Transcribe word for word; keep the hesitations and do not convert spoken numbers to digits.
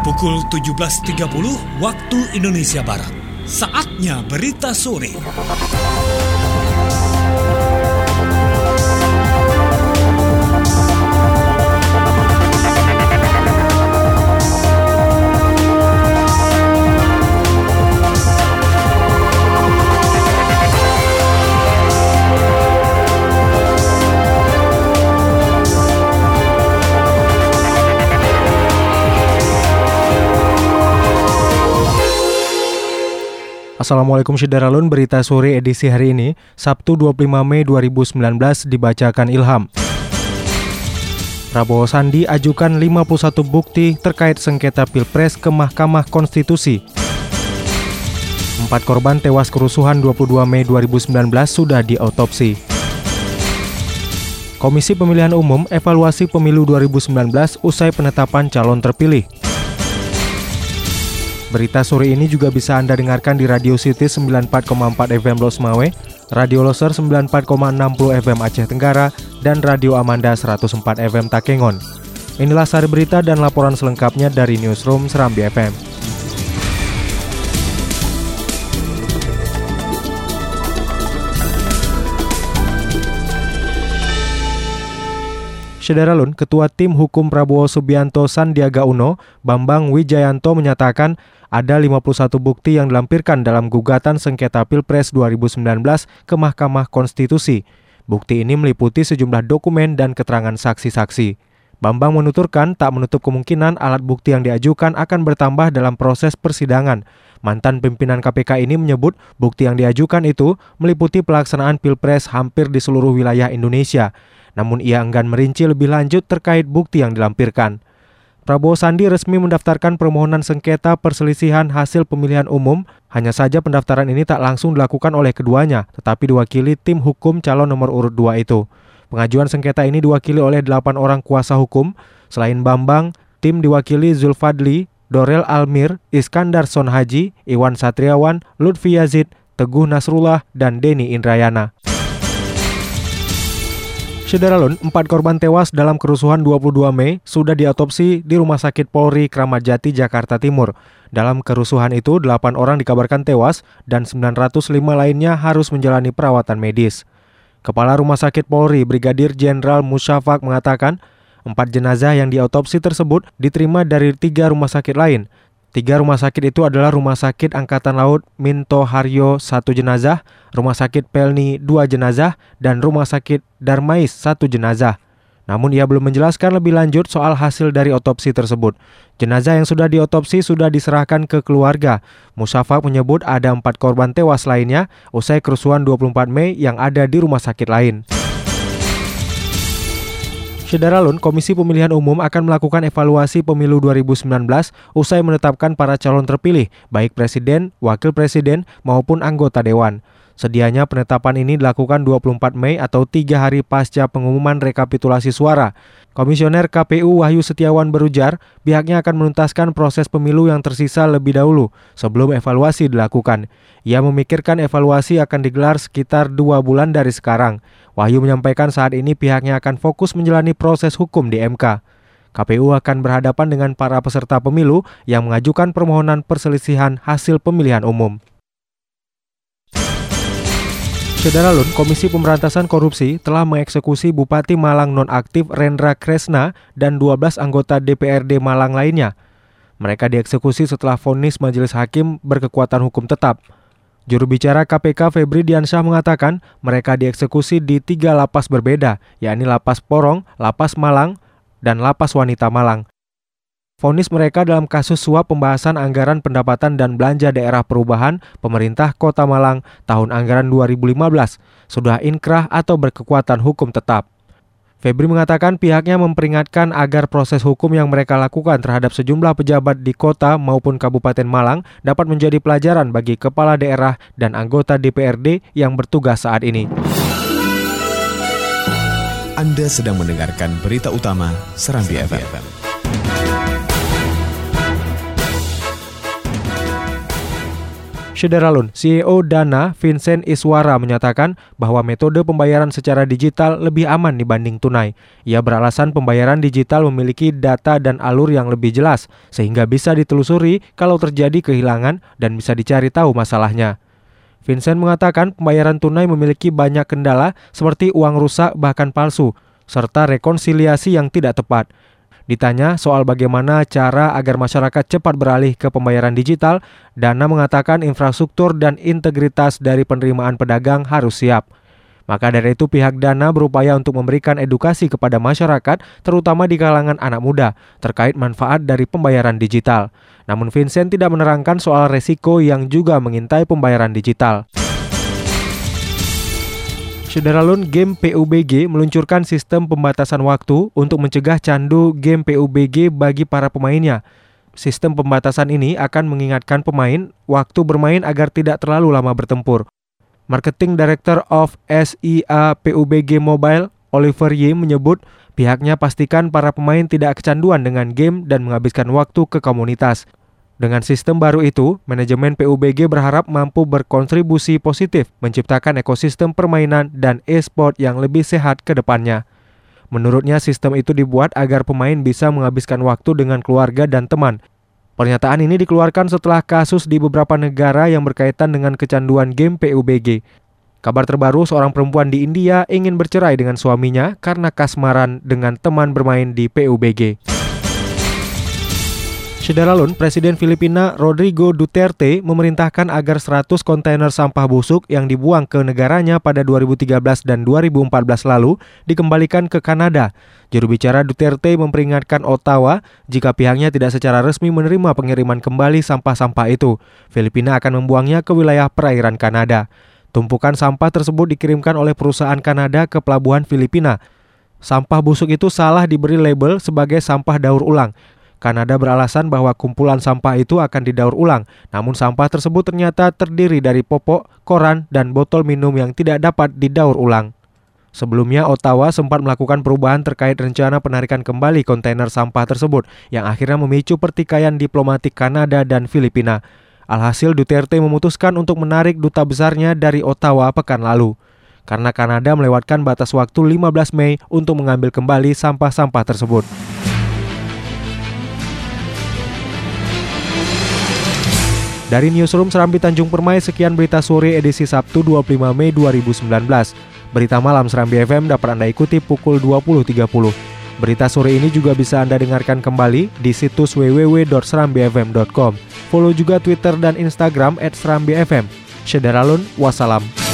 Pukul tujuh belas tiga puluh waktu Indonesia Barat. Saatnya berita sore. Assalamualaikum Syederalun, berita sore edisi hari ini, Sabtu dua puluh lima Mei dua ribu sembilan belas dibacakan Ilham. Prabowo Sandi ajukan lima puluh satu bukti terkait sengketa Pilpres ke Mahkamah Konstitusi. Empat korban tewas kerusuhan dua puluh dua Mei dua ribu sembilan belas sudah diautopsi. Komisi Pemilihan Umum evaluasi pemilu dua ribu sembilan belas usai penetapan calon terpilih. Berita sore ini juga bisa Anda dengarkan di Radio City sembilan puluh empat koma empat F M Los Mawe, Radio Loser sembilan puluh empat koma enam puluh F M Aceh Tenggara, dan Radio Amanda seratus empat F M Takengon. Inilah sari berita dan laporan selengkapnya dari Newsroom Serambi F M. Syederalun, Ketua Tim Hukum Prabowo Subianto Sandiaga Uno, Bambang Wijayanto menyatakan ada lima puluh satu bukti yang dilampirkan dalam gugatan sengketa Pilpres dua ribu sembilan belas ke Mahkamah Konstitusi. Bukti ini meliputi sejumlah dokumen dan keterangan saksi-saksi. Bambang menuturkan tak menutup kemungkinan alat bukti yang diajukan akan bertambah dalam proses persidangan. Mantan pimpinan K P K ini menyebut bukti yang diajukan itu meliputi pelaksanaan Pilpres hampir di seluruh wilayah Indonesia. Namun ia enggan merinci lebih lanjut terkait bukti yang dilampirkan. Prabowo Sandi resmi mendaftarkan permohonan sengketa perselisihan hasil pemilihan umum. Hanya saja pendaftaran ini tak langsung dilakukan oleh keduanya, tetapi diwakili tim hukum calon nomor urut dua itu. Pengajuan sengketa ini diwakili oleh delapan orang kuasa hukum. Selain Bambang, tim diwakili Zulfadli, Dorel Almir, Iskandar Sonhaji, Iwan Satriawan, Lutfi Yazid, Teguh Nasrullah, dan Denny Indrayana. Syederalun, empat korban tewas dalam kerusuhan dua puluh dua Mei sudah diautopsi di Rumah Sakit Polri Kramat Jati, Jakarta Timur. Dalam kerusuhan itu, delapan orang dikabarkan tewas dan sembilan ratus lima lainnya harus menjalani perawatan medis. Kepala Rumah Sakit Polri, Brigadir Jenderal Musyafak mengatakan, empat jenazah yang diautopsi tersebut diterima dari tiga rumah sakit lain. Tiga rumah sakit itu adalah Rumah Sakit Angkatan Laut Minto Haryo satu jenazah, Rumah Sakit Pelni dua jenazah, dan Rumah Sakit Darmais satu jenazah. Namun ia belum menjelaskan lebih lanjut soal hasil dari otopsi tersebut. Jenazah yang sudah diotopsi sudah diserahkan ke keluarga. Musyafak menyebut ada empat korban tewas lainnya usai kerusuhan dua puluh empat Mei yang ada di rumah sakit lain. Syederalun, Komisi Pemilihan Umum akan melakukan evaluasi pemilu dua ribu sembilan belas usai menetapkan para calon terpilih, baik presiden, wakil presiden, maupun anggota dewan. Sedianya penetapan ini dilakukan dua puluh empat Mei atau tiga hari pasca pengumuman rekapitulasi suara. Komisioner K P U Wahyu Setiawan berujar, pihaknya akan menuntaskan proses pemilu yang tersisa lebih dahulu sebelum evaluasi dilakukan. Ia memikirkan evaluasi akan digelar sekitar dua bulan dari sekarang. Wahyu menyampaikan saat ini pihaknya akan fokus menjalani proses hukum di M K. K P U akan berhadapan dengan para peserta pemilu yang mengajukan permohonan perselisihan hasil pemilihan umum. Syederalun, Komisi Pemberantasan Korupsi telah mengeksekusi Bupati Malang nonaktif Rendra Kresna dan dua belas anggota D P R D Malang lainnya. Mereka dieksekusi setelah vonis majelis hakim berkekuatan hukum tetap. Juru bicara K P K Febri Diansyah mengatakan mereka dieksekusi di tiga lapas berbeda, yakni Lapas Porong, Lapas Malang, dan Lapas Wanita Malang. Vonis mereka dalam kasus suap pembahasan anggaran pendapatan dan belanja daerah perubahan pemerintah Kota Malang tahun anggaran dua ribu lima belas sudah inkrah atau berkekuatan hukum tetap. Febri mengatakan pihaknya memperingatkan agar proses hukum yang mereka lakukan terhadap sejumlah pejabat di kota maupun Kabupaten Malang dapat menjadi pelajaran bagi kepala daerah dan anggota D P R D yang bertugas saat ini. Anda sedang mendengarkan berita utama Serambi F M. Syederalun, C E O Dana, Vincent Iswara menyatakan bahwa metode pembayaran secara digital lebih aman dibanding tunai. Ia beralasan pembayaran digital memiliki data dan alur yang lebih jelas, sehingga bisa ditelusuri kalau terjadi kehilangan dan bisa dicari tahu masalahnya. Vincent mengatakan pembayaran tunai memiliki banyak kendala seperti uang rusak bahkan palsu, serta rekonsiliasi yang tidak tepat. Ditanya soal bagaimana cara agar masyarakat cepat beralih ke pembayaran digital, Dana mengatakan infrastruktur dan integritas dari penerimaan pedagang harus siap. Maka dari itu pihak Dana berupaya untuk memberikan edukasi kepada masyarakat, terutama di kalangan anak muda, terkait manfaat dari pembayaran digital. Namun Vincent tidak menerangkan soal resiko yang juga mengintai pembayaran digital. Syederalun, game P U B G meluncurkan sistem pembatasan waktu untuk mencegah candu game P U B G bagi para pemainnya. Sistem pembatasan ini akan mengingatkan pemain waktu bermain agar tidak terlalu lama bertempur. Marketing Director of S I A P U B G Mobile, Oliver Ye menyebut pihaknya pastikan para pemain tidak kecanduan dengan game dan menghabiskan waktu ke komunitas. Dengan sistem baru itu, manajemen P U B G berharap mampu berkontribusi positif menciptakan ekosistem permainan dan e-sport yang lebih sehat ke depannya. Menurutnya, sistem itu dibuat agar pemain bisa menghabiskan waktu dengan keluarga dan teman. Pernyataan ini dikeluarkan setelah kasus di beberapa negara yang berkaitan dengan kecanduan game P U B G. Kabar terbaru, seorang perempuan di India ingin bercerai dengan suaminya karena kasmaran dengan teman bermain di P U B G. Syederalun, Presiden Filipina Rodrigo Duterte memerintahkan agar seratus kontainer sampah busuk yang dibuang ke negaranya pada dua ribu tiga belas dan dua ribu empat belas lalu dikembalikan ke Kanada. Juru bicara Duterte memperingatkan Ottawa jika pihaknya tidak secara resmi menerima pengiriman kembali sampah-sampah itu. Filipina akan membuangnya ke wilayah perairan Kanada. Tumpukan sampah tersebut dikirimkan oleh perusahaan Kanada ke pelabuhan Filipina. Sampah busuk itu salah diberi label sebagai sampah daur ulang. Kanada beralasan bahwa kumpulan sampah itu akan didaur ulang, namun sampah tersebut ternyata terdiri dari popok, koran, dan botol minum yang tidak dapat didaur ulang. Sebelumnya, Ottawa sempat melakukan perubahan terkait rencana penarikan kembali kontainer sampah tersebut, yang akhirnya memicu pertikaian diplomatik Kanada dan Filipina. Alhasil, Duterte memutuskan untuk menarik duta besarnya dari Ottawa pekan lalu, karena Kanada melewatkan batas waktu lima belas Mei untuk mengambil kembali sampah-sampah tersebut. Dari Newsroom Serambi Tanjung Permai, sekian berita sore edisi Sabtu dua puluh lima Mei dua ribu sembilan belas. Berita malam Serambi F M dapat Anda ikuti pukul dua puluh tiga puluh. Berita sore ini juga bisa Anda dengarkan kembali di situs w w w titik serambi f m titik com. Follow juga Twitter dan Instagram et serambi f m. Syederalun, wassalam.